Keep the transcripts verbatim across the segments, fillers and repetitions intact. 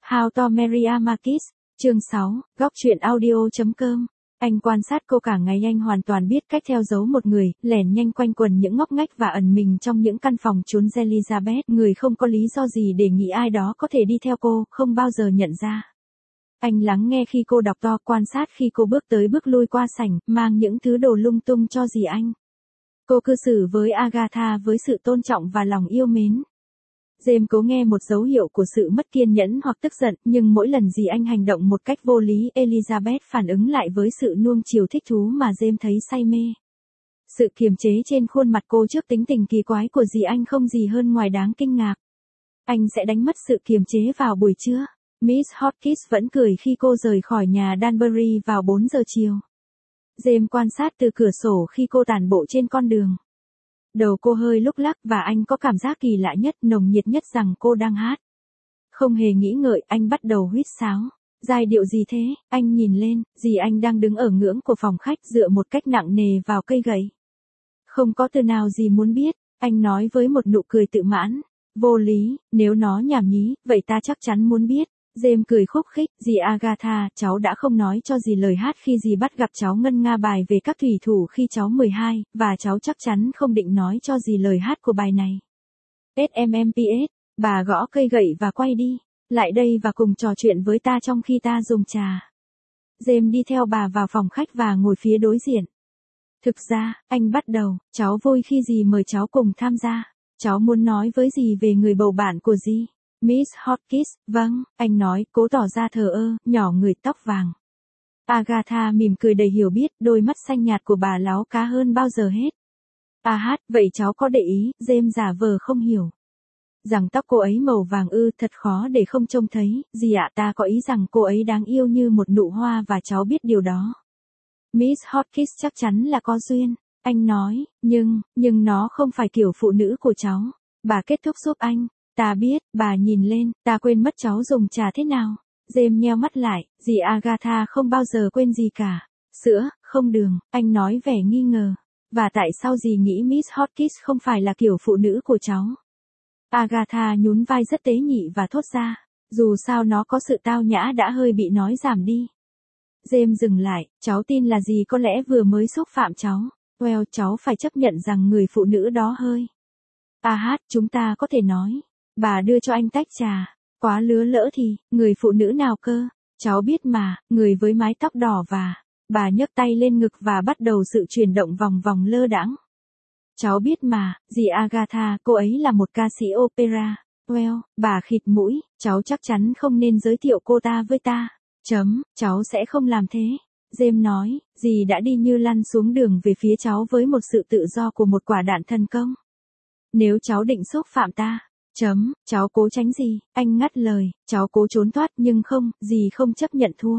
How to Marry a Marquis, chương sáu, góc truyện audio.com. Anh quan sát cô cả ngày, anh hoàn toàn biết cách theo dấu một người, lẻn nhanh quanh quần những ngóc ngách và ẩn mình trong những căn phòng trốn Elizabeth. Người không có lý do gì để nghĩ ai đó có thể đi theo cô, không bao giờ nhận ra. Anh lắng nghe khi cô đọc to, quan sát khi cô bước tới bước lui qua sảnh, mang những thứ đồ lung tung cho dì anh. Cô cư xử với Agatha với sự tôn trọng và lòng yêu mến. James cố nghe một dấu hiệu của sự mất kiên nhẫn hoặc tức giận, nhưng mỗi lần dì anh hành động một cách vô lý, Elizabeth phản ứng lại với sự nuông chiều thích thú mà James thấy say mê. Sự kiềm chế trên khuôn mặt cô trước tính tình kỳ quái của dì anh không gì hơn ngoài đáng kinh ngạc. Anh sẽ đánh mất sự kiềm chế vào buổi trưa. Miss Hotchkiss vẫn cười khi cô rời khỏi nhà Danbury vào bốn giờ chiều. James quan sát từ cửa sổ khi cô tản bộ trên con đường. Đầu cô hơi lúc lắc và anh có cảm giác kỳ lạ nhất, nồng nhiệt nhất rằng cô đang hát. Không hề nghĩ ngợi, anh bắt đầu huýt sáo. Giai điệu gì thế? Anh nhìn lên, dì anh đang đứng ở ngưỡng của phòng khách dựa một cách nặng nề vào cây gậy. Không có từ nào dì muốn biết, anh nói với một nụ cười tự mãn. Vô lý, nếu nó nhảm nhí, vậy ta chắc chắn muốn biết. James cười khúc khích, dì Agatha, cháu đã không nói cho dì lời hát khi dì bắt gặp cháu ngân nga bài về các thủy thủ khi cháu mười hai, và cháu chắc chắn không định nói cho dì lời hát của bài này. ét em em pê ét, bà gõ cây gậy và quay đi, lại đây và cùng trò chuyện với ta trong khi ta dùng trà. James đi theo bà vào phòng khách và ngồi phía đối diện. Thực ra, anh bắt đầu, cháu vui khi dì mời cháu cùng tham gia. Cháu muốn nói với dì về người bầu bạn của dì. Miss Hotchkiss, vâng, anh nói, cố tỏ ra thờ ơ, nhỏ người tóc vàng. Agatha mỉm cười đầy hiểu biết, đôi mắt xanh nhạt của bà láo cá hơn bao giờ hết. À hát, vậy cháu có để ý, James giả vờ không hiểu. Rằng tóc cô ấy màu vàng ư, thật khó để không trông thấy, dì ạ, ta có ý rằng cô ấy đáng yêu như một nụ hoa và cháu biết điều đó. Miss Hotchkiss chắc chắn là có duyên, anh nói, nhưng, nhưng nó không phải kiểu phụ nữ của cháu. Bà kết thúc giúp anh. Ta biết, bà nhìn lên, ta quên mất cháu dùng trà thế nào. James nheo mắt lại, dì Agatha không bao giờ quên gì cả. Sữa, không đường, anh nói vẻ nghi ngờ. Và tại sao dì nghĩ Miss Hotchkiss không phải là kiểu phụ nữ của cháu? Agatha nhún vai rất tế nhị và thốt ra, dù sao nó có sự tao nhã đã hơi bị nói giảm đi. James dừng lại, cháu tin là dì có lẽ vừa mới xúc phạm cháu. Well, cháu phải chấp nhận rằng người phụ nữ đó hơi. À hát, chúng ta có thể nói. Bà đưa cho anh tách trà. Quá lứa lỡ thì, người phụ nữ nào cơ? Cháu biết mà, người với mái tóc đỏ và... Bà nhấc tay lên ngực và bắt đầu sự chuyển động vòng vòng lơ đãng. Cháu biết mà, dì Agatha, cô ấy là một ca sĩ opera. Well, bà khịt mũi, cháu chắc chắn không nên giới thiệu cô ta với ta. Chấm, cháu sẽ không làm thế. James nói, dì đã đi như lăn xuống đường về phía cháu với một sự tự do của một quả đạn thần công. Nếu cháu định xúc phạm ta... Chấm, cháu cố tránh gì, anh ngắt lời, cháu cố trốn thoát nhưng không, dì không chấp nhận thua.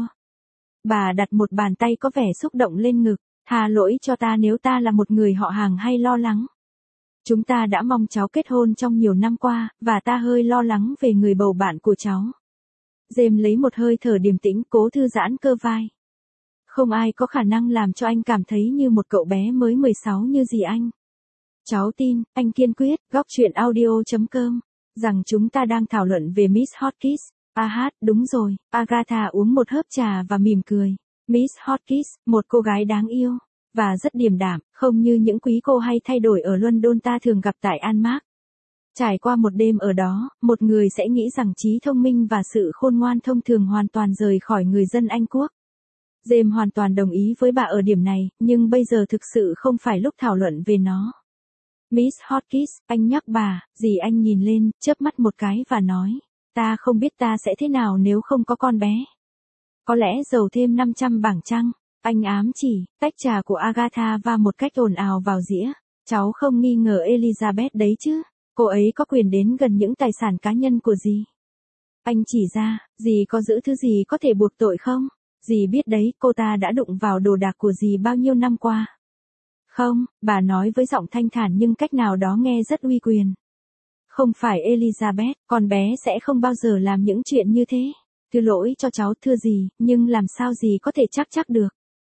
Bà đặt một bàn tay có vẻ xúc động lên ngực, tha lỗi cho ta nếu ta là một người họ hàng hay lo lắng. Chúng ta đã mong cháu kết hôn trong nhiều năm qua, và ta hơi lo lắng về người bầu bạn của cháu. James lấy một hơi thở điềm tĩnh, cố thư giãn cơ vai. Không ai có khả năng làm cho anh cảm thấy như một cậu bé mới mười sáu như dì anh. Cháu tin, anh kiên quyết, góc truyện audio.com, rằng chúng ta đang thảo luận về Miss Hotchkiss. À hát, đúng rồi, Agatha uống một hớp trà và mỉm cười. Miss Hotchkiss, một cô gái đáng yêu, và rất điềm đạm, không như những quý cô hay thay đổi ở London ta thường gặp tại Alnmark. Trải qua một đêm ở đó, một người sẽ nghĩ rằng trí thông minh và sự khôn ngoan thông thường hoàn toàn rời khỏi người dân Anh Quốc. James hoàn toàn đồng ý với bà ở điểm này, nhưng bây giờ thực sự không phải lúc thảo luận về nó. Miss Hotchkiss, anh nhắc bà, dì anh nhìn lên, chớp mắt một cái và nói, ta không biết ta sẽ thế nào nếu không có con bé. Có lẽ giàu thêm năm trăm bảng chăng, anh ám chỉ, tách trà của Agatha va một cách ồn ào vào dĩa, cháu không nghi ngờ Elizabeth đấy chứ, cô ấy có quyền đến gần những tài sản cá nhân của dì. Anh chỉ ra, dì có giữ thứ gì có thể buộc tội không? Dì biết đấy, cô ta đã đụng vào đồ đạc của dì bao nhiêu năm qua. Không, bà nói với giọng thanh thản nhưng cách nào đó nghe rất uy quyền. Không phải Elizabeth, con bé sẽ không bao giờ làm những chuyện như thế. Thứ lỗi cho cháu, thưa dì, nhưng làm sao dì có thể chắc chắc được.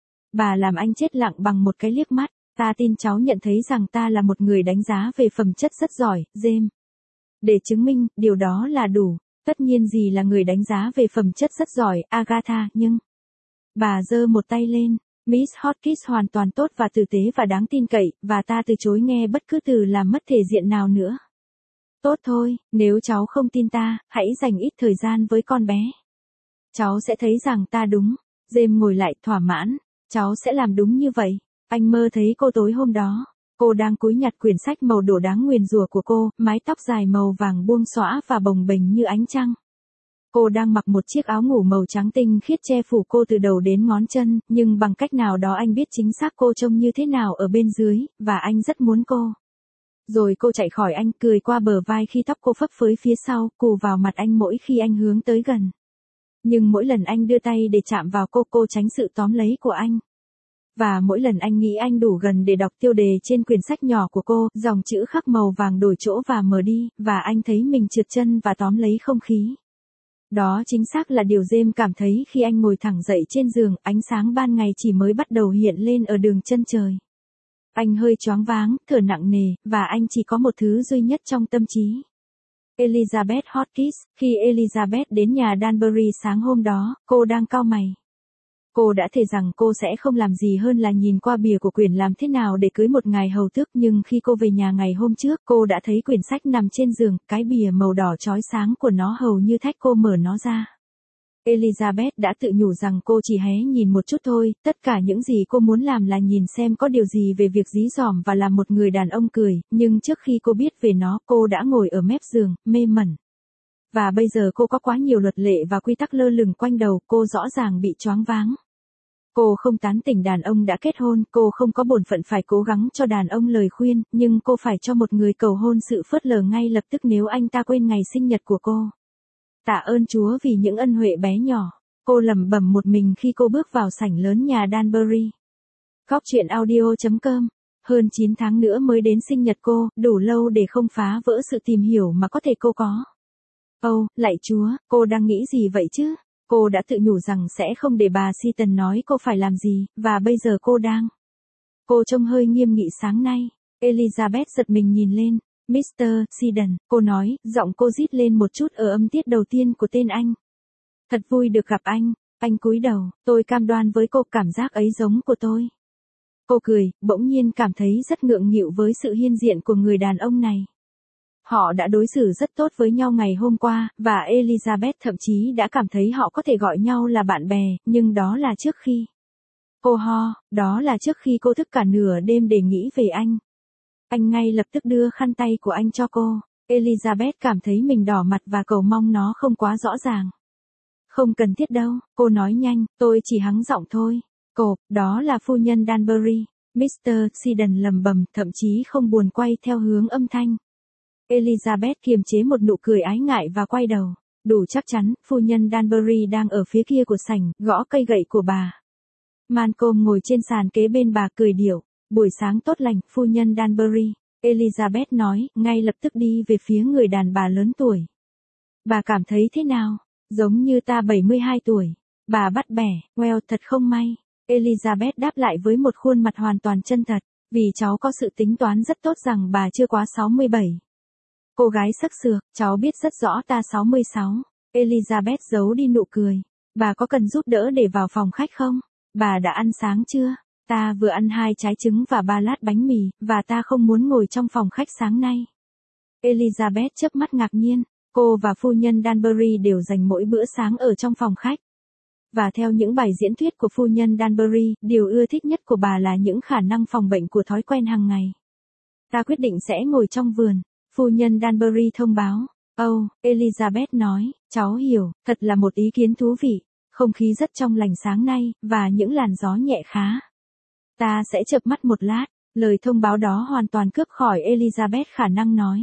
Bà làm anh chết lặng bằng một cái liếc mắt. Ta tin cháu nhận thấy rằng ta là một người đánh giá về phẩm chất rất giỏi, James. Để chứng minh, điều đó là đủ. Tất nhiên gì là người đánh giá về phẩm chất rất giỏi, Agatha, nhưng... Bà giơ một tay lên. Miss Hotchkiss hoàn toàn tốt và tử tế và đáng tin cậy, và ta từ chối nghe bất cứ từ làm mất thể diện nào nữa. Tốt thôi, nếu cháu không tin ta, hãy dành ít thời gian với con bé. Cháu sẽ thấy rằng ta đúng. James ngồi lại thỏa mãn. Cháu sẽ làm đúng như vậy. Anh mơ thấy cô tối hôm đó. Cô đang cúi nhặt quyển sách màu đỏ đáng nguyền rủa của cô, mái tóc dài màu vàng buông xõa và bồng bềnh như ánh trăng. Cô đang mặc một chiếc áo ngủ màu trắng tinh khiết che phủ cô từ đầu đến ngón chân, nhưng bằng cách nào đó anh biết chính xác cô trông như thế nào ở bên dưới, và anh rất muốn cô. Rồi cô chạy khỏi anh, cười qua bờ vai khi tóc cô phấp phới phía sau, cù vào mặt anh mỗi khi anh hướng tới gần. Nhưng mỗi lần anh đưa tay để chạm vào cô, cô tránh sự tóm lấy của anh. Và mỗi lần anh nghĩ anh đủ gần để đọc tiêu đề trên quyển sách nhỏ của cô, dòng chữ khắc màu vàng đổi chỗ và mờ đi, và anh thấy mình trượt chân và tóm lấy không khí. Đó chính xác là điều James cảm thấy khi anh ngồi thẳng dậy trên giường, ánh sáng ban ngày chỉ mới bắt đầu hiện lên ở đường chân trời. Anh hơi choáng váng, thở nặng nề, và anh chỉ có một thứ duy nhất trong tâm trí. Elizabeth Hotchkiss. Khi Elizabeth đến nhà Danbury sáng hôm đó, cô đang cau mày. Cô đã thề rằng cô sẽ không làm gì hơn là nhìn qua bìa của quyển làm thế nào để cưới một ngài hầu tước, nhưng khi cô về nhà ngày hôm trước, cô đã thấy quyển sách nằm trên giường, cái bìa màu đỏ chói sáng của nó hầu như thách cô mở nó ra. Elizabeth đã tự nhủ rằng cô chỉ hé nhìn một chút thôi, tất cả những gì cô muốn làm là nhìn xem có điều gì về việc dí dỏm và làm một người đàn ông cười, nhưng trước khi cô biết về nó, cô đã ngồi ở mép giường, mê mẩn. Và bây giờ cô có quá nhiều luật lệ và quy tắc lơ lửng quanh đầu, cô rõ ràng bị choáng váng. Cô không tán tỉnh đàn ông đã kết hôn, cô không có bổn phận phải cố gắng cho đàn ông lời khuyên, nhưng cô phải cho một người cầu hôn sự phớt lờ ngay lập tức nếu anh ta quên ngày sinh nhật của cô. Tạ ơn Chúa vì những ân huệ bé nhỏ. Cô lẩm bẩm một mình khi cô bước vào sảnh lớn nhà Danbury. Góc truyện audio chấm com. Hơn chín tháng nữa mới đến sinh nhật cô, đủ lâu để không phá vỡ sự tìm hiểu mà có thể cô có. Âu, lạy Chúa, cô đang nghĩ gì vậy chứ? Cô đã tự nhủ rằng sẽ không để bà Seaton nói cô phải làm gì, và bây giờ cô đang. Cô trông hơi nghiêm nghị sáng nay. Elizabeth giật mình nhìn lên. mít tơ Seaton, cô nói, giọng cô rít lên một chút ở âm tiết đầu tiên của tên anh. Thật vui được gặp anh. Anh cúi đầu, tôi cam đoan với cô cảm giác ấy giống của tôi. Cô cười, bỗng nhiên cảm thấy rất ngượng nghịu với sự hiên diện của người đàn ông này. Họ đã đối xử rất tốt với nhau ngày hôm qua, và Elizabeth thậm chí đã cảm thấy họ có thể gọi nhau là bạn bè, nhưng đó là trước khi. Cô ho, đó là trước khi cô thức cả nửa đêm để nghĩ về anh. Anh ngay lập tức đưa khăn tay của anh cho cô. Elizabeth cảm thấy mình đỏ mặt và cầu mong nó không quá rõ ràng. Không cần thiết đâu, cô nói nhanh, tôi chỉ hắng giọng thôi. Cộp, đó là phu nhân Danbury. mít tơ Seaton lầm bầm, thậm chí không buồn quay theo hướng âm thanh. Elizabeth kiềm chế một nụ cười ái ngại và quay đầu. Đủ chắc chắn, phu nhân Danbury đang ở phía kia của sảnh, gõ cây gậy của bà. Malcolm ngồi trên sàn kế bên bà cười điệu. Buổi sáng tốt lành, phu nhân Danbury. Elizabeth nói, ngay lập tức đi về phía người đàn bà lớn tuổi. Bà cảm thấy thế nào? Giống như ta bảy mươi hai tuổi. Bà bắt bẻ, well, thật không may. Elizabeth đáp lại với một khuôn mặt hoàn toàn chân thật, vì cháu có sự tính toán rất tốt rằng bà chưa quá sáu mươi bảy. Cô gái sắc sược, cháu biết rất rõ ta sáu mươi sáu. Elizabeth giấu đi nụ cười. Bà có cần giúp đỡ để vào phòng khách không? Bà đã ăn sáng chưa? Ta vừa ăn hai trái trứng và ba lát bánh mì, và ta không muốn ngồi trong phòng khách sáng nay. Elizabeth chớp mắt ngạc nhiên. Cô và phu nhân Danbury đều dành mỗi bữa sáng ở trong phòng khách. Và theo những bài diễn thuyết của phu nhân Danbury, điều ưa thích nhất của bà là những khả năng phòng bệnh của thói quen hàng ngày. Ta quyết định sẽ ngồi trong vườn. Phu nhân Danbury thông báo. Âu, oh, Elizabeth nói, cháu hiểu, thật là một ý kiến thú vị. Không khí rất trong lành sáng nay, và những làn gió nhẹ khá. Ta sẽ chợp mắt một lát. Lời thông báo đó hoàn toàn cướp khỏi Elizabeth khả năng nói.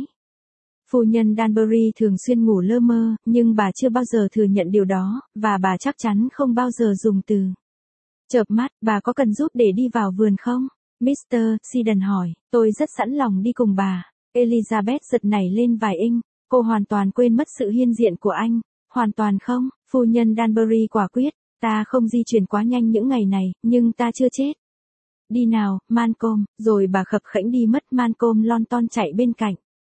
Phu nhân Danbury thường xuyên ngủ lơ mơ, nhưng bà chưa bao giờ thừa nhận điều đó, và bà chắc chắn không bao giờ dùng từ chợp mắt. Bà có cần giúp để đi vào vườn không? mít tơ Seaton hỏi. Tôi rất sẵn lòng đi cùng bà. Elizabeth giật nảy lên vài inch. Cô hoàn toàn quên mất sự hiên diện của anh. Hoàn toàn không, phu nhân Danbury quả quyết. Ta không di chuyển quá nhanh những ngày này, nhưng ta chưa chết. Đi nào, Malcolm, rồi bà khập khễnh đi mất. Malcolm lon ton chạy bên cạnh.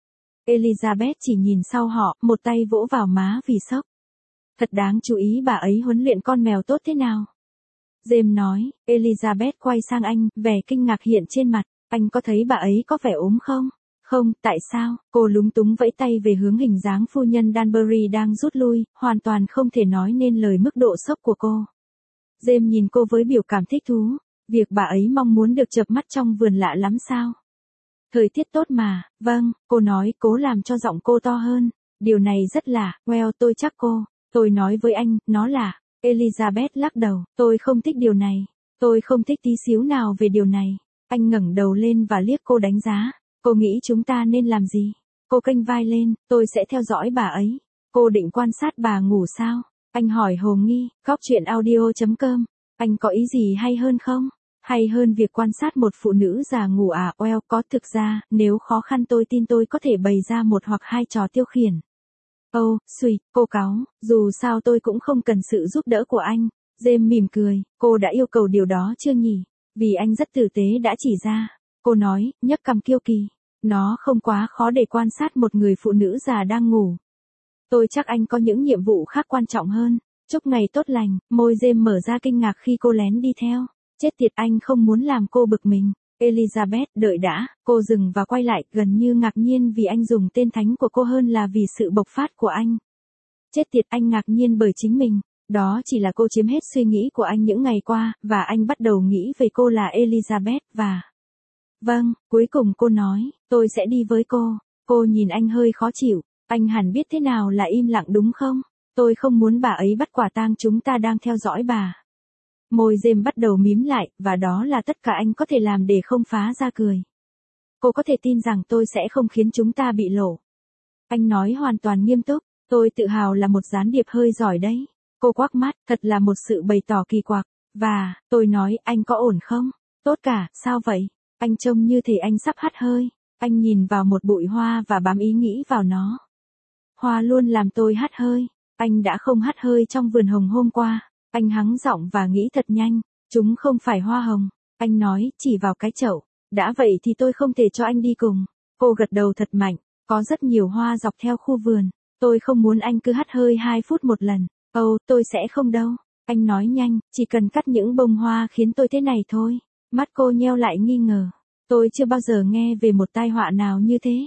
Elizabeth chỉ nhìn sau họ, một tay vỗ vào má vì sốc. Thật đáng chú ý bà ấy huấn luyện con mèo tốt thế nào. James nói, Elizabeth quay sang anh, vẻ kinh ngạc hiện trên mặt. Anh có thấy bà ấy có vẻ ốm không? Không, tại sao? Cô lúng túng vẫy tay về hướng hình dáng phu nhân Danbury đang rút lui, hoàn toàn không thể nói nên lời mức độ sốc của cô. James nhìn cô với biểu cảm thích thú. Việc bà ấy mong muốn được chợp mắt trong vườn lạ lắm sao? Thời tiết tốt mà, vâng, cô nói cố làm cho giọng cô to hơn. Điều này rất lạ, well tôi chắc cô. Tôi nói với anh, nó lạ. Elizabeth lắc đầu, tôi không thích điều này. Tôi không thích tí xíu nào về điều này. Anh ngẩng đầu lên và liếc cô đánh giá. Cô nghĩ chúng ta nên làm gì? Cô kênh vai lên, tôi sẽ theo dõi bà ấy. Cô định quan sát bà ngủ sao? Anh hỏi hồ nghi, góc chuyện audio chấm com. Anh có ý gì hay hơn không? Hay hơn việc quan sát một phụ nữ già ngủ à? Well, có thực ra, nếu khó khăn tôi tin tôi có thể bày ra một hoặc hai trò tiêu khiển. Oh, sweet, cô cáu, dù sao tôi cũng không cần sự giúp đỡ của anh. James mỉm cười, cô đã yêu cầu điều đó chưa nhỉ? Vì anh rất tử tế đã chỉ ra. Cô nói, nhấc cằm kiêu kỳ. Nó không quá khó để quan sát một người phụ nữ già đang ngủ. Tôi chắc anh có những nhiệm vụ khác quan trọng hơn. Chúc ngày tốt lành, môi James mở ra kinh ngạc khi cô lén đi theo. Chết tiệt, anh không muốn làm cô bực mình. Elizabeth, đợi đã, cô dừng và quay lại, gần như ngạc nhiên vì anh dùng tên thánh của cô hơn là vì sự bộc phát của anh. Chết tiệt, anh ngạc nhiên bởi chính mình. Đó chỉ là cô chiếm hết suy nghĩ của anh những ngày qua, và anh bắt đầu nghĩ về cô là Elizabeth và... Vâng, cuối cùng cô nói, tôi sẽ đi với cô. Cô nhìn anh hơi khó chịu, anh hẳn biết thế nào là im lặng đúng không? Tôi không muốn bà ấy bắt quả tang chúng ta đang theo dõi bà. Môi James bắt đầu mím lại, và đó là tất cả anh có thể làm để không phá ra cười. Cô có thể tin rằng tôi sẽ không khiến chúng ta bị lộ. Anh nói hoàn toàn nghiêm túc, tôi tự hào là một gián điệp hơi giỏi đấy. Cô quắc mắt, thật là một sự bày tỏ kỳ quặc. Và, tôi nói, anh có ổn không? Tốt cả, sao vậy? Anh trông như thể anh sắp hắt hơi. Anh nhìn vào một bụi hoa và bám ý nghĩ vào nó. Hoa luôn làm tôi hắt hơi. Anh đã không hắt hơi trong vườn hồng hôm qua. Anh hắng giọng và nghĩ thật nhanh. Chúng không phải hoa hồng. Anh nói, chỉ vào cái chậu. Đã vậy thì tôi không thể cho anh đi cùng. Cô gật đầu thật mạnh. Có rất nhiều hoa dọc theo khu vườn. Tôi không muốn anh cứ hắt hơi hai phút một lần. Ồ, oh, tôi sẽ không đâu. Anh nói nhanh, chỉ cần cắt những bông hoa khiến tôi thế này thôi. Mắt cô nheo lại nghi ngờ. Tôi chưa bao giờ nghe về một tai họa nào như thế.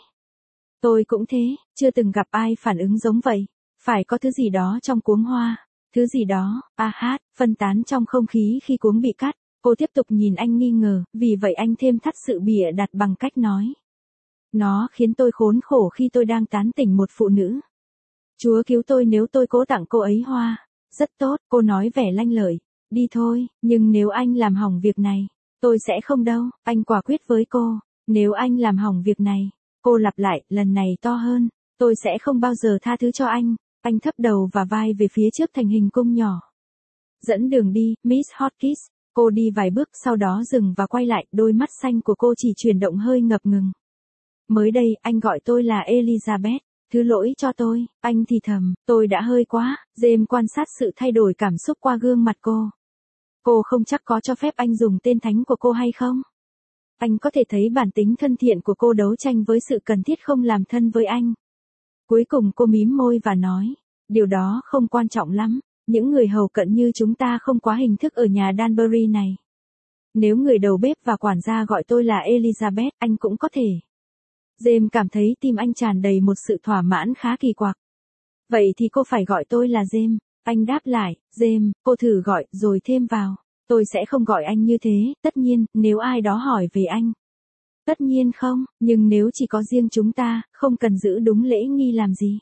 Tôi cũng thế, chưa từng gặp ai phản ứng giống vậy. Phải có thứ gì đó trong cuống hoa. Thứ gì đó, a hát, phân tán trong không khí khi cuống bị cắt. Cô tiếp tục nhìn anh nghi ngờ, vì vậy anh thêm thắt sự bịa đặt bằng cách nói. Nó khiến tôi khốn khổ khi tôi đang tán tỉnh một phụ nữ. Chúa cứu tôi nếu tôi cố tặng cô ấy hoa. Rất tốt, cô nói vẻ lanh lợi. Đi thôi, nhưng nếu anh làm hỏng việc này, tôi sẽ không đâu, anh quả quyết với cô. Nếu anh làm hỏng việc này, cô lặp lại, lần này to hơn, tôi sẽ không bao giờ tha thứ cho anh. Anh thấp đầu và vai về phía trước thành hình cung nhỏ. Dẫn đường đi, Miss Hotkiss. Cô đi vài bước sau đó dừng và quay lại, đôi mắt xanh của cô chỉ chuyển động hơi ngập ngừng. Mới đây, anh gọi tôi là Elizabeth. Thứ lỗi cho tôi, anh thì thầm, tôi đã hơi quá. James quan sát sự thay đổi cảm xúc qua gương mặt cô. Cô không chắc có cho phép anh dùng tên thánh của cô hay không? Anh có thể thấy bản tính thân thiện của cô đấu tranh với sự cần thiết không làm thân với anh. Cuối cùng cô mím môi và nói, điều đó không quan trọng lắm, những người hầu cận như chúng ta không quá hình thức ở nhà Danbury này. Nếu người đầu bếp và quản gia gọi tôi là Elizabeth, anh cũng có thể. James cảm thấy tim anh tràn đầy một sự thỏa mãn khá kỳ quặc. Vậy thì cô phải gọi tôi là James. Anh đáp lại, James, cô thử gọi, rồi thêm vào. Tôi sẽ không gọi anh như thế, tất nhiên, nếu ai đó hỏi về anh. Tất nhiên không, nhưng nếu chỉ có riêng chúng ta, không cần giữ đúng lễ nghi làm gì.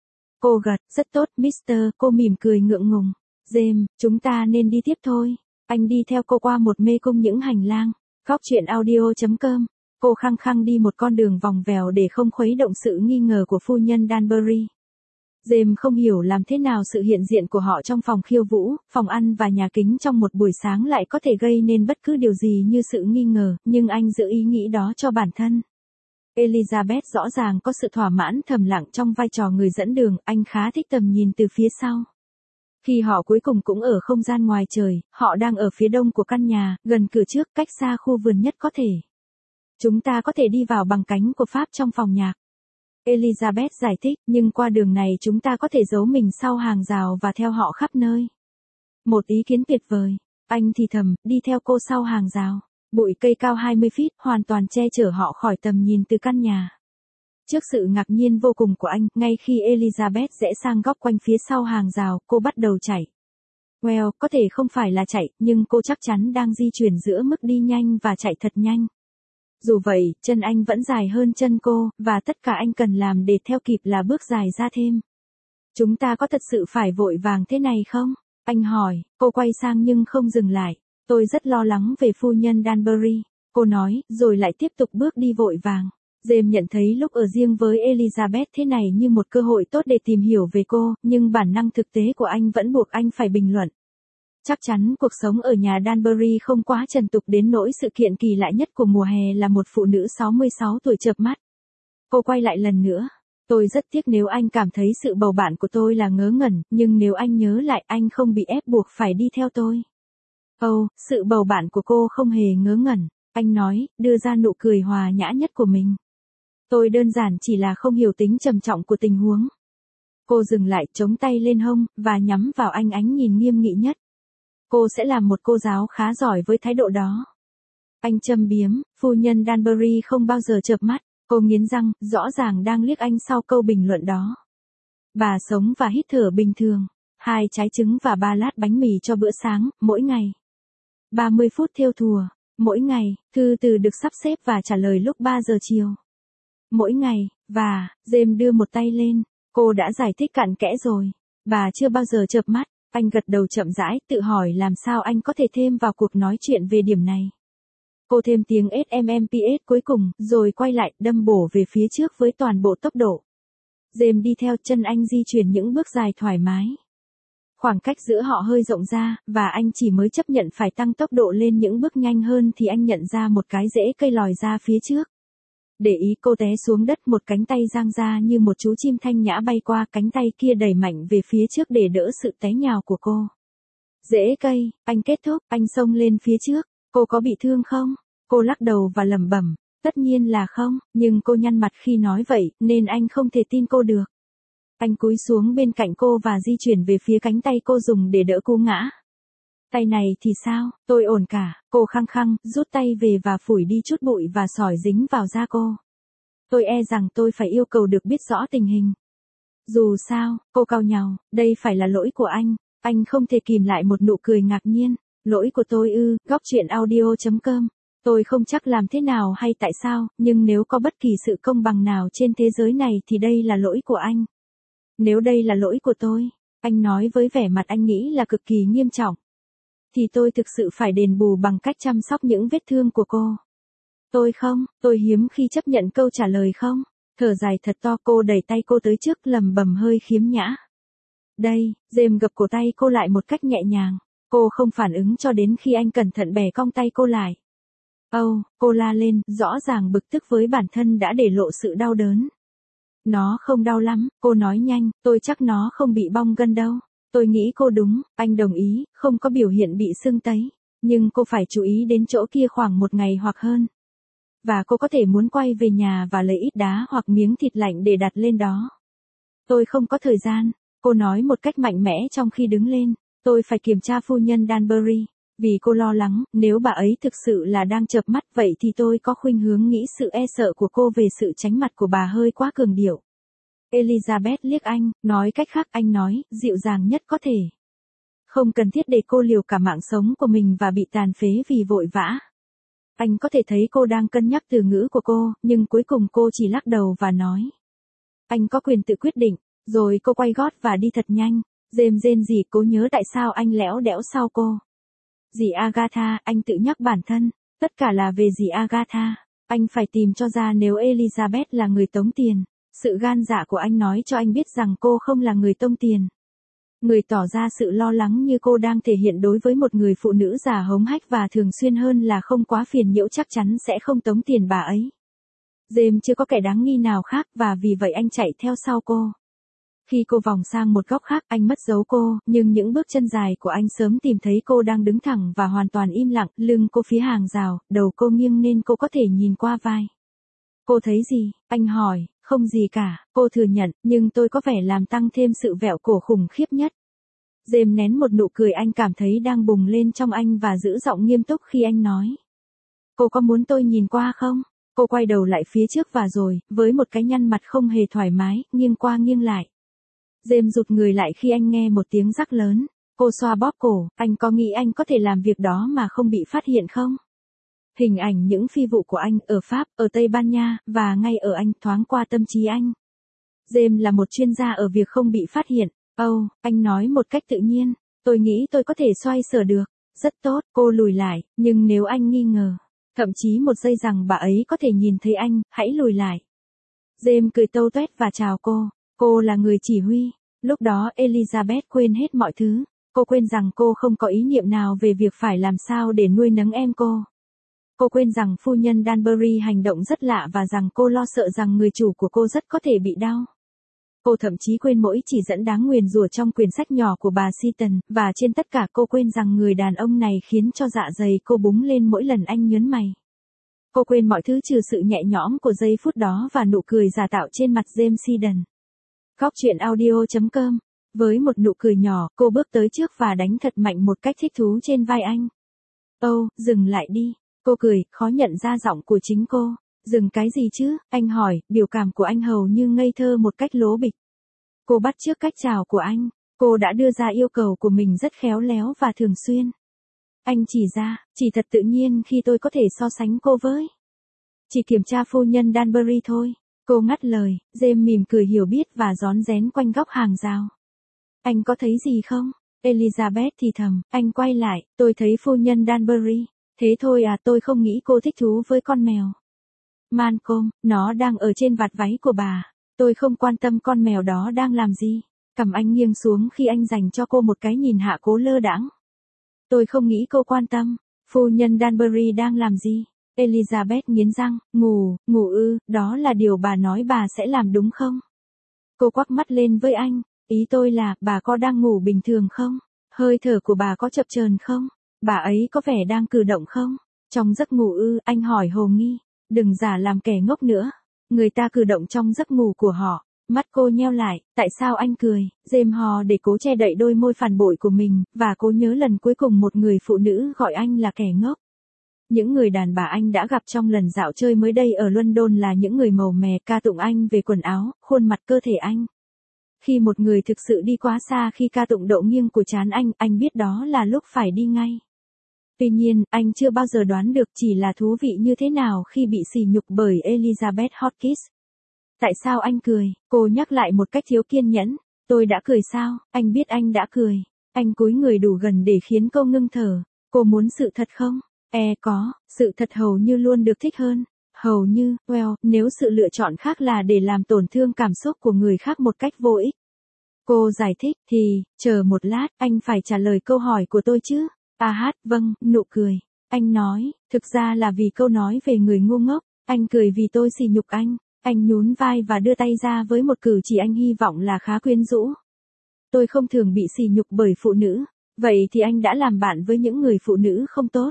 Cô gật, rất tốt, Mister, cô mỉm cười ngượng ngùng. James, chúng ta nên đi tiếp thôi. Anh đi theo cô qua một mê cung những hành lang. Góc chuyện audio chấm com. Cô khăng khăng đi một con đường vòng vèo để không khuấy động sự nghi ngờ của phu nhân Danbury. James không hiểu làm thế nào sự hiện diện của họ trong phòng khiêu vũ, phòng ăn và nhà kính trong một buổi sáng lại có thể gây nên bất cứ điều gì như sự nghi ngờ, nhưng anh giữ ý nghĩ đó cho bản thân. Elizabeth rõ ràng có sự thỏa mãn thầm lặng trong vai trò người dẫn đường, anh khá thích tầm nhìn từ phía sau. Khi họ cuối cùng cũng ở không gian ngoài trời, họ đang ở phía đông của căn nhà, gần cửa trước, cách xa khu vườn nhất có thể. Chúng ta có thể đi vào bằng cánh của Pháp trong phòng nhạc. Elizabeth giải thích, nhưng qua đường này chúng ta có thể giấu mình sau hàng rào và theo họ khắp nơi. Một ý kiến tuyệt vời. Anh thì thầm, đi theo cô sau hàng rào. Bụi cây cao hai mươi feet hoàn toàn che chở họ khỏi tầm nhìn từ căn nhà. Trước sự ngạc nhiên vô cùng của anh, ngay khi Elizabeth rẽ sang góc quanh phía sau hàng rào, cô bắt đầu chạy. Well, có thể không phải là chạy, nhưng cô chắc chắn đang di chuyển giữa mức đi nhanh và chạy thật nhanh. Dù vậy, chân anh vẫn dài hơn chân cô, và tất cả anh cần làm để theo kịp là bước dài ra thêm. Chúng ta có thật sự phải vội vàng thế này không? Anh hỏi, cô quay sang nhưng không dừng lại. Tôi rất lo lắng về phu nhân Danbury, cô nói, rồi lại tiếp tục bước đi vội vàng. James nhận thấy lúc ở riêng với Elizabeth thế này như một cơ hội tốt để tìm hiểu về cô, nhưng bản năng thực tế của anh vẫn buộc anh phải bình luận. Chắc chắn cuộc sống ở nhà Danbury không quá trần tục đến nỗi sự kiện kỳ lạ nhất của mùa hè là một phụ nữ sáu mươi sáu tuổi chợp mắt. Cô quay lại lần nữa. Tôi rất tiếc nếu anh cảm thấy sự bầu bạn của tôi là ngớ ngẩn, nhưng nếu anh nhớ lại anh không bị ép buộc phải đi theo tôi. Ồ, oh, sự bầu bạn của cô không hề ngớ ngẩn, anh nói, đưa ra nụ cười hòa nhã nhất của mình. Tôi đơn giản chỉ là không hiểu tính trầm trọng của tình huống. Cô dừng lại, chống tay lên hông, và nhắm vào anh ánh nhìn nghiêm nghị nhất. Cô sẽ làm một cô giáo khá giỏi với thái độ đó. Anh châm biếm, phu nhân Danbury không bao giờ chợp mắt, cô nghiến răng, rõ ràng đang liếc anh sau câu bình luận đó. Bà sống và hít thở bình thường, hai trái trứng và ba lát bánh mì cho bữa sáng, mỗi ngày. ba mươi phút thêu thùa, mỗi ngày, thư từ được sắp xếp và trả lời lúc ba giờ chiều. Mỗi ngày, và, James đưa một tay lên, cô đã giải thích cặn kẽ rồi, bà chưa bao giờ chợp mắt. Anh gật đầu chậm rãi, tự hỏi làm sao anh có thể thêm vào cuộc nói chuyện về điểm này. Cô thêm tiếng ét em em pê ét cuối cùng, rồi quay lại, đâm bổ về phía trước với toàn bộ tốc độ. James đi theo, chân anh di chuyển những bước dài thoải mái. Khoảng cách giữa họ hơi rộng ra, và anh chỉ mới chấp nhận phải tăng tốc độ lên những bước nhanh hơn thì anh nhận ra một cái rễ cây lòi ra phía trước. Để ý cô té xuống đất, một cánh tay giang ra như một chú chim thanh nhã bay qua, cánh tay kia đẩy mạnh về phía trước để đỡ sự té nhào của cô. Rễ cây, anh kết thúc, anh xông lên phía trước, cô có bị thương không? Cô lắc đầu và lẩm bẩm, tất nhiên là không, nhưng cô nhăn mặt khi nói vậy, nên anh không thể tin cô được. Anh cúi xuống bên cạnh cô và di chuyển về phía cánh tay cô dùng để đỡ cú ngã. Tay này thì sao, tôi ổn cả, cô khăng khăng, rút tay về và phủi đi chút bụi và sỏi dính vào da cô. Tôi e rằng tôi phải yêu cầu được biết rõ tình hình. Dù sao, cô cau nhàu, đây phải là lỗi của anh, anh không thể kìm lại một nụ cười ngạc nhiên. Lỗi của tôi ư, góc truyện audio chấm com. Tôi không chắc làm thế nào hay tại sao, nhưng nếu có bất kỳ sự công bằng nào trên thế giới này thì đây là lỗi của anh. Nếu đây là lỗi của tôi, anh nói với vẻ mặt anh nghĩ là cực kỳ nghiêm trọng, thì tôi thực sự phải đền bù bằng cách chăm sóc những vết thương của cô. Tôi không, tôi hiếm khi chấp nhận câu trả lời không. Thở dài thật to, cô đẩy tay cô tới trước, lẩm bẩm hơi khiếm nhã. Đây, James gập cổ tay cô lại một cách nhẹ nhàng. Cô không phản ứng cho đến khi anh cẩn thận bẻ cong tay cô lại. Âu, oh, cô la lên, rõ ràng bực tức với bản thân đã để lộ sự đau đớn. Nó không đau lắm, cô nói nhanh, tôi chắc nó không bị bong gân đâu. Tôi nghĩ cô đúng, anh đồng ý, không có biểu hiện bị sưng tấy. Nhưng cô phải chú ý đến chỗ kia khoảng một ngày hoặc hơn. Và cô có thể muốn quay về nhà và lấy ít đá hoặc miếng thịt lạnh để đặt lên đó. Tôi không có thời gian, cô nói một cách mạnh mẽ trong khi đứng lên. Tôi phải kiểm tra phu nhân Danbury. Vì cô lo lắng, nếu bà ấy thực sự là đang chợp mắt vậy thì tôi có khuynh hướng nghĩ sự e sợ của cô về sự tránh mặt của bà hơi quá cường điệu. Elizabeth liếc anh, nói cách khác anh nói, dịu dàng nhất có thể. Không cần thiết để cô liều cả mạng sống của mình và bị tàn phế vì vội vã. Anh có thể thấy cô đang cân nhắc từ ngữ của cô, nhưng cuối cùng cô chỉ lắc đầu và nói. Anh có quyền tự quyết định, rồi cô quay gót và đi thật nhanh. James rên rỉ, cố nhớ tại sao anh lẽo đẽo sau cô. Dì Agatha, anh tự nhắc bản thân, tất cả là về dì Agatha. Anh phải tìm cho ra nếu Elizabeth là người tống tiền. Sự gan dạ của anh nói cho anh biết rằng cô không là người tông tiền. Người tỏ ra sự lo lắng như cô đang thể hiện đối với một người phụ nữ già hống hách và thường xuyên hơn là không quá phiền nhiễu chắc chắn sẽ không tống tiền bà ấy. James chưa có kẻ đáng nghi nào khác và vì vậy anh chạy theo sau cô. Khi cô vòng sang một góc khác anh mất dấu cô, nhưng những bước chân dài của anh sớm tìm thấy cô đang đứng thẳng và hoàn toàn im lặng, lưng cô phía hàng rào, đầu cô nghiêng nên cô có thể nhìn qua vai. Cô thấy gì? Anh hỏi, Không gì cả, cô thừa nhận, nhưng tôi có vẻ làm tăng thêm sự vẹo cổ khủng khiếp nhất. James nén một nụ cười anh cảm thấy đang bùng lên trong anh và giữ giọng nghiêm túc khi anh nói. Cô có muốn tôi nhìn qua không? Cô quay đầu lại phía trước và rồi, với một cái nhăn mặt không hề thoải mái, nghiêng qua nghiêng lại. James rụt người lại khi anh nghe một tiếng rắc lớn. Cô xoa bóp cổ, anh có nghĩ anh có thể làm việc đó mà không bị phát hiện không? Hình ảnh những phi vụ của anh ở Pháp, ở Tây Ban Nha, và ngay ở Anh thoáng qua tâm trí anh. James là một chuyên gia ở việc không bị phát hiện. Ồ, oh, anh nói một cách tự nhiên. Tôi nghĩ tôi có thể xoay sở được. Rất tốt, cô lùi lại, nhưng nếu anh nghi ngờ, thậm chí một giây rằng bà ấy có thể nhìn thấy anh, hãy lùi lại. James cười tâu tuét và chào cô. Cô là người chỉ huy. Lúc đó Elizabeth quên hết mọi thứ. Cô quên rằng cô không có ý niệm nào về việc phải làm sao để nuôi nấng em cô. Cô quên rằng phu nhân Danbury hành động rất lạ và rằng cô lo sợ rằng người chủ của cô rất có thể bị đau. Cô thậm chí quên mỗi chỉ dẫn đáng nguyền rủa trong quyển sách nhỏ của bà Seaton, và trên tất cả cô quên rằng người đàn ông này khiến cho dạ dày cô búng lên mỗi lần anh nhớn mày. Cô quên mọi thứ trừ sự nhẹ nhõm của giây phút đó và nụ cười giả tạo trên mặt James Seaton. Góc truyện audio chấm com. Với một nụ cười nhỏ, cô bước tới trước và đánh thật mạnh một cách thích thú trên vai anh. Âu, dừng lại đi. Cô cười, khó nhận ra giọng của chính cô. Dừng cái gì chứ? Anh hỏi, biểu cảm của anh hầu như ngây thơ một cách lố bịch. Cô bắt chước cách chào của anh. Cô đã đưa ra yêu cầu của mình rất khéo léo và thường xuyên. Anh chỉ ra, chỉ thật tự nhiên khi tôi có thể so sánh cô với. Chỉ kiểm tra phu nhân Danbury thôi. Cô ngắt lời, James mỉm cười hiểu biết và rón rén quanh góc hàng rào. Anh có thấy gì không? Elizabeth thì thầm, anh quay lại, tôi thấy phu nhân Danbury. Thế thôi à, tôi không nghĩ cô thích thú với con mèo. Malcolm, nó đang ở trên vạt váy của bà. Tôi không quan tâm con mèo đó đang làm gì. Cằm anh nghiêng xuống khi anh dành cho cô một cái nhìn hạ cố lơ đãng. Tôi không nghĩ cô quan tâm. Phu nhân Danbury đang làm gì? Elizabeth nghiến răng, ngủ, ngủ ư, đó là điều bà nói bà sẽ làm đúng không? Cô quắc mắt lên với anh. Ý tôi là, bà có đang ngủ bình thường không? Hơi thở của bà có chập chờn không? Bà ấy có vẻ đang cử động không? Trong giấc ngủ ư, anh hỏi hồ nghi. Đừng giả làm kẻ ngốc nữa. Người ta cử động trong giấc ngủ của họ. Mắt cô nheo lại, tại sao anh cười? James hò để cố che đậy đôi môi phản bội của mình, và cố nhớ lần cuối cùng một người phụ nữ gọi anh là kẻ ngốc. Những người đàn bà anh đã gặp trong lần dạo chơi mới đây ở London là những người màu mè ca tụng anh về quần áo, khuôn mặt cơ thể anh. Khi một người thực sự đi quá xa khi ca tụng độ nghiêng của trán anh, anh biết đó là lúc phải đi ngay. Tuy nhiên, anh chưa bao giờ đoán được chỉ là thú vị như thế nào khi bị sỉ nhục bởi Elizabeth Hotchkiss. Tại sao anh cười? Cô nhắc lại một cách thiếu kiên nhẫn. Tôi đã cười sao? Anh biết anh đã cười. Anh cúi người đủ gần để khiến cô ngưng thở. Cô muốn sự thật không? E có, sự thật hầu như luôn được thích hơn. Hầu như, well, nếu sự lựa chọn khác là để làm tổn thương cảm xúc của người khác một cách vô ích. Cô giải thích, thì, chờ một lát, anh phải trả lời câu hỏi của tôi chứ. À hát, vâng, nụ cười. Anh nói, thực ra là vì câu nói về người ngu ngốc. Anh cười vì tôi sỉ nhục anh. Anh nhún vai và đưa tay ra với một cử chỉ anh hy vọng là khá quyến rũ. Tôi không thường bị sỉ nhục bởi phụ nữ. Vậy thì anh đã làm bạn với những người phụ nữ không tốt.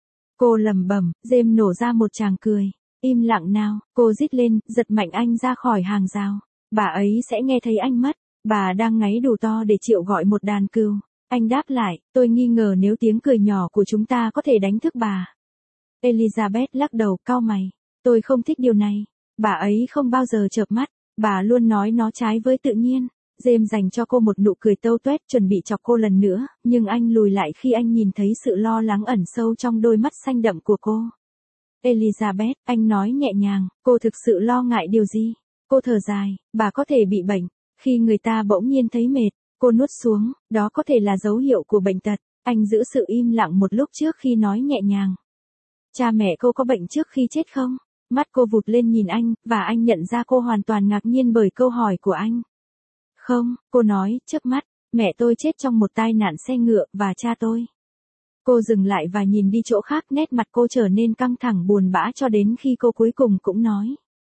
Cô lẩm bẩm, James nổ ra một tràng cười. Im lặng nào, cô rít lên, giật mạnh anh ra khỏi hàng rào. Bà ấy sẽ nghe thấy anh mất. Bà đang ngáy đủ to để Triệu gọi một đàn cừu. Anh đáp lại, tôi nghi ngờ nếu tiếng cười nhỏ của chúng ta có thể đánh thức bà. Elizabeth lắc đầu, cau mày. Tôi không thích điều này. Bà ấy không bao giờ chợp mắt. Bà luôn nói nó trái với tự nhiên. James dành cho cô một nụ cười tâu tuét chuẩn bị chọc cô lần nữa, nhưng anh lùi lại khi anh nhìn thấy sự lo lắng ẩn sâu trong đôi mắt xanh đậm của cô. Elizabeth, anh nói nhẹ nhàng, cô thực sự lo ngại điều gì? Cô thở dài, bà có thể bị bệnh. Khi người ta bỗng nhiên thấy mệt, cô nuốt xuống, đó có thể là dấu hiệu của bệnh tật. Anh giữ sự im lặng một lúc trước khi nói nhẹ nhàng. Cha mẹ cô có bệnh trước khi chết không? Mắt cô vụt lên nhìn anh, và anh nhận ra cô hoàn toàn ngạc nhiên bởi câu hỏi của anh. Không, cô nói, chớp mắt, mẹ tôi chết trong một tai nạn xe ngựa, và cha tôi. Cô dừng lại và nhìn đi chỗ khác, nét mặt cô trở nên căng thẳng buồn bã cho đến khi cô cuối cùng cũng nói.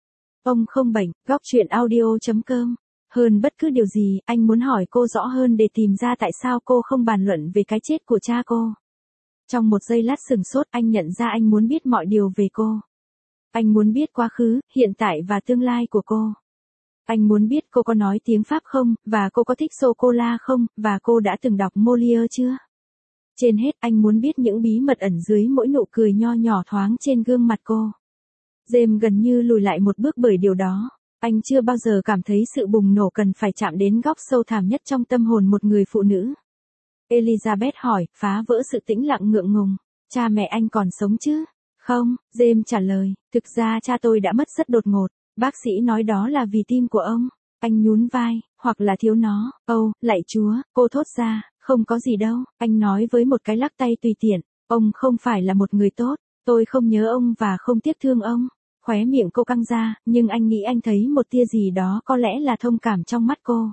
Ông không bệnh, góc truyện audio chấm com. Hơn bất cứ điều gì, anh muốn hỏi cô rõ hơn để tìm ra tại sao cô không bàn luận về cái chết của cha cô. Trong một giây lát sừng sốt, anh nhận ra anh muốn biết mọi điều về cô. Anh muốn biết quá khứ, hiện tại và tương lai của cô. Anh muốn biết cô có nói tiếng Pháp không, và cô có thích sô-cô-la không, và cô đã từng đọc Molière chưa? Trên hết anh muốn biết những bí mật ẩn dưới mỗi nụ cười nho nhỏ thoáng trên gương mặt cô. James gần như lùi lại một bước bởi điều đó. Anh chưa bao giờ cảm thấy sự bùng nổ cần phải chạm đến góc sâu thẳm nhất trong tâm hồn một người phụ nữ. Elizabeth hỏi, phá vỡ sự tĩnh lặng ngượng ngùng. Cha mẹ anh còn sống chứ? Không, James trả lời, thực ra cha tôi đã mất rất đột ngột. Bác sĩ nói đó là vì tim của ông. Anh nhún vai, hoặc là thiếu nó. Âu, lạy Chúa, cô thốt ra, không có gì đâu. Anh nói với một cái lắc tay tùy tiện. Ông không phải là một người tốt. Tôi không nhớ ông và không tiếc thương ông. Khóe miệng cô căng ra, nhưng anh nghĩ anh thấy một tia gì đó có lẽ là thông cảm trong mắt cô.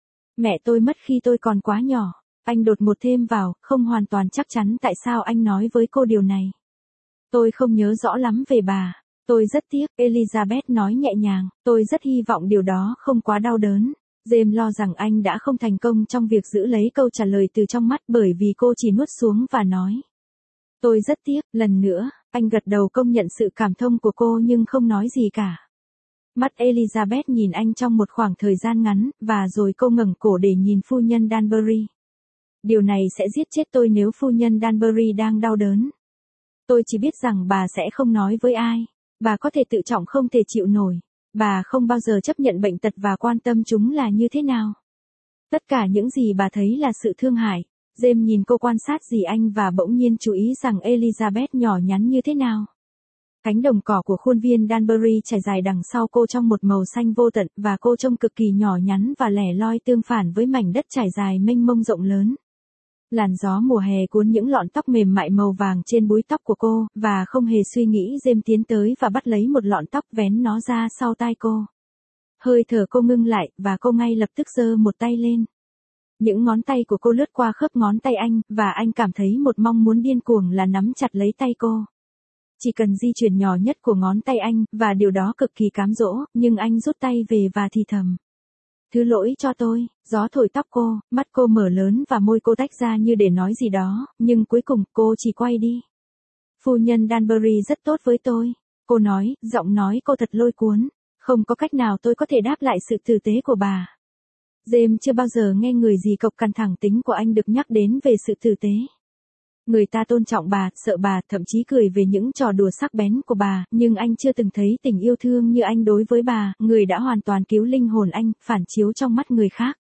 Mẹ tôi mất khi tôi còn quá nhỏ. Anh đột ngột thêm vào, không hoàn toàn chắc chắn tại sao anh nói với cô điều này. Tôi không nhớ rõ lắm về bà. Tôi rất tiếc, Elizabeth nói nhẹ nhàng, tôi rất hy vọng điều đó không quá đau đớn. James lo rằng anh đã không thành công trong việc giữ lấy câu trả lời từ trong mắt bởi vì cô chỉ nuốt xuống và nói. Tôi rất tiếc, lần nữa, anh gật đầu công nhận sự cảm thông của cô nhưng không nói gì cả. Mắt Elizabeth nhìn anh trong một khoảng thời gian ngắn, và rồi cô ngẩng cổ để nhìn phu nhân Danbury. Điều này sẽ giết chết tôi nếu phu nhân Danbury đang đau đớn. Tôi chỉ biết rằng bà sẽ không nói với ai. Bà có thể tự trọng không thể chịu nổi. Bà không bao giờ chấp nhận bệnh tật và quan tâm chúng là như thế nào. Tất cả những gì bà thấy là sự thương hại. James nhìn cô quan sát dì anh và bỗng nhiên chú ý rằng Elizabeth nhỏ nhắn như thế nào. Cánh đồng cỏ của khuôn viên Danbury trải dài đằng sau cô trong một màu xanh vô tận và cô trông cực kỳ nhỏ nhắn và lẻ loi tương phản với mảnh đất trải dài mênh mông rộng lớn. Làn gió mùa hè cuốn những lọn tóc mềm mại màu vàng trên búi tóc của cô, và không hề suy nghĩ James tiến tới và bắt lấy một lọn tóc vén nó ra sau tai cô. Hơi thở cô ngưng lại, và cô ngay lập tức giơ một tay lên. Những ngón tay của cô lướt qua khớp ngón tay anh, và anh cảm thấy một mong muốn điên cuồng là nắm chặt lấy tay cô. Chỉ cần di chuyển nhỏ nhất của ngón tay anh, và điều đó cực kỳ cám dỗ, nhưng anh rút tay về và thì thầm. Thứ lỗi cho tôi, gió thổi tóc cô, mắt cô mở lớn và môi cô tách ra như để nói gì đó, nhưng cuối cùng cô chỉ quay đi. Phu nhân Danbury rất tốt với tôi, cô nói, giọng nói cô thật lôi cuốn, không có cách nào tôi có thể đáp lại sự tử tế của bà. James chưa bao giờ nghe người gì cộc cằn thẳng tính của anh được nhắc đến về sự tử tế. Người ta tôn trọng bà, sợ bà, thậm chí cười về những trò đùa sắc bén của bà, nhưng anh chưa từng thấy tình yêu thương như anh đối với bà, người đã hoàn toàn cứu linh hồn anh, phản chiếu trong mắt người khác.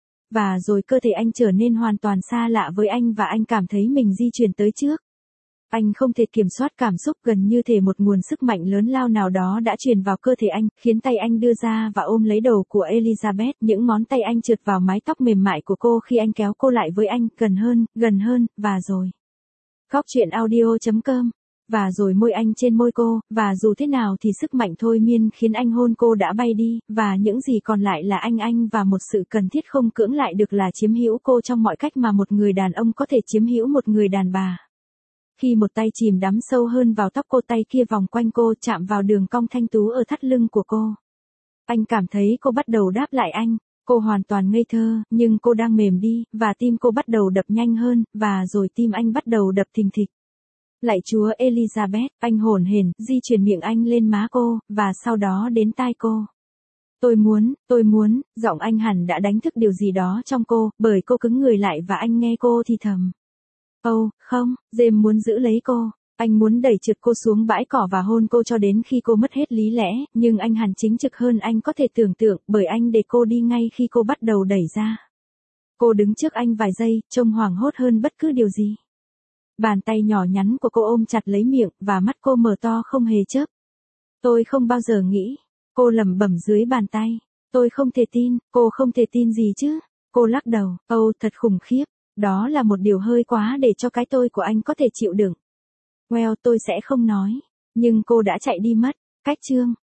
Và rồi cơ thể anh trở nên hoàn toàn xa lạ với anh và anh cảm thấy mình di chuyển tới trước. Anh không thể kiểm soát cảm xúc, gần như thể một nguồn sức mạnh lớn lao nào đó đã truyền vào cơ thể anh, khiến tay anh đưa ra và ôm lấy đầu của Elizabeth. Những ngón tay anh trượt vào mái tóc mềm mại của cô khi anh kéo cô lại với anh, gần hơn, gần hơn, và rồi. Góc truyện audio chấm com. Và rồi môi anh trên môi cô, và dù thế nào thì sức mạnh thôi miên khiến anh hôn cô đã bay đi, và những gì còn lại là anh anh và một sự cần thiết không cưỡng lại được là chiếm hữu cô trong mọi cách mà một người đàn ông có thể chiếm hữu một người đàn bà. Khi một tay chìm đắm sâu hơn vào tóc cô, tay kia vòng quanh cô, chạm vào đường cong thanh tú ở thắt lưng của cô. Anh cảm thấy cô bắt đầu đáp lại anh. Cô hoàn toàn ngây thơ, nhưng cô đang mềm đi, và tim cô bắt đầu đập nhanh hơn, và rồi tim anh bắt đầu đập thình thịch. Lạy Chúa Elizabeth, anh hổn hển, di chuyển miệng anh lên má cô, và sau đó đến tai cô. Tôi muốn, tôi muốn, giọng anh hẳn đã đánh thức điều gì đó trong cô, bởi cô cứng người lại và anh nghe cô thì thầm. Âu, oh, không, James muốn giữ lấy cô. Anh muốn đẩy trượt cô xuống bãi cỏ và hôn cô cho đến khi cô mất hết lý lẽ, nhưng anh hẳn chính trực hơn anh có thể tưởng tượng, bởi anh để cô đi ngay khi cô bắt đầu đẩy ra. Cô đứng trước anh vài giây, trông hoảng hốt hơn bất cứ điều gì. Bàn tay nhỏ nhắn của cô ôm chặt lấy miệng, và mắt cô mở to không hề chớp. Tôi không bao giờ nghĩ. Cô lẩm bẩm dưới bàn tay. Tôi không thể tin, cô không thể tin gì chứ. Cô lắc đầu, âu, oh, thật khủng khiếp. Đó là một điều hơi quá để cho cái tôi của anh có thể chịu đựng. Well, tôi sẽ không nói. Nhưng cô đã chạy đi mất. Cách chương.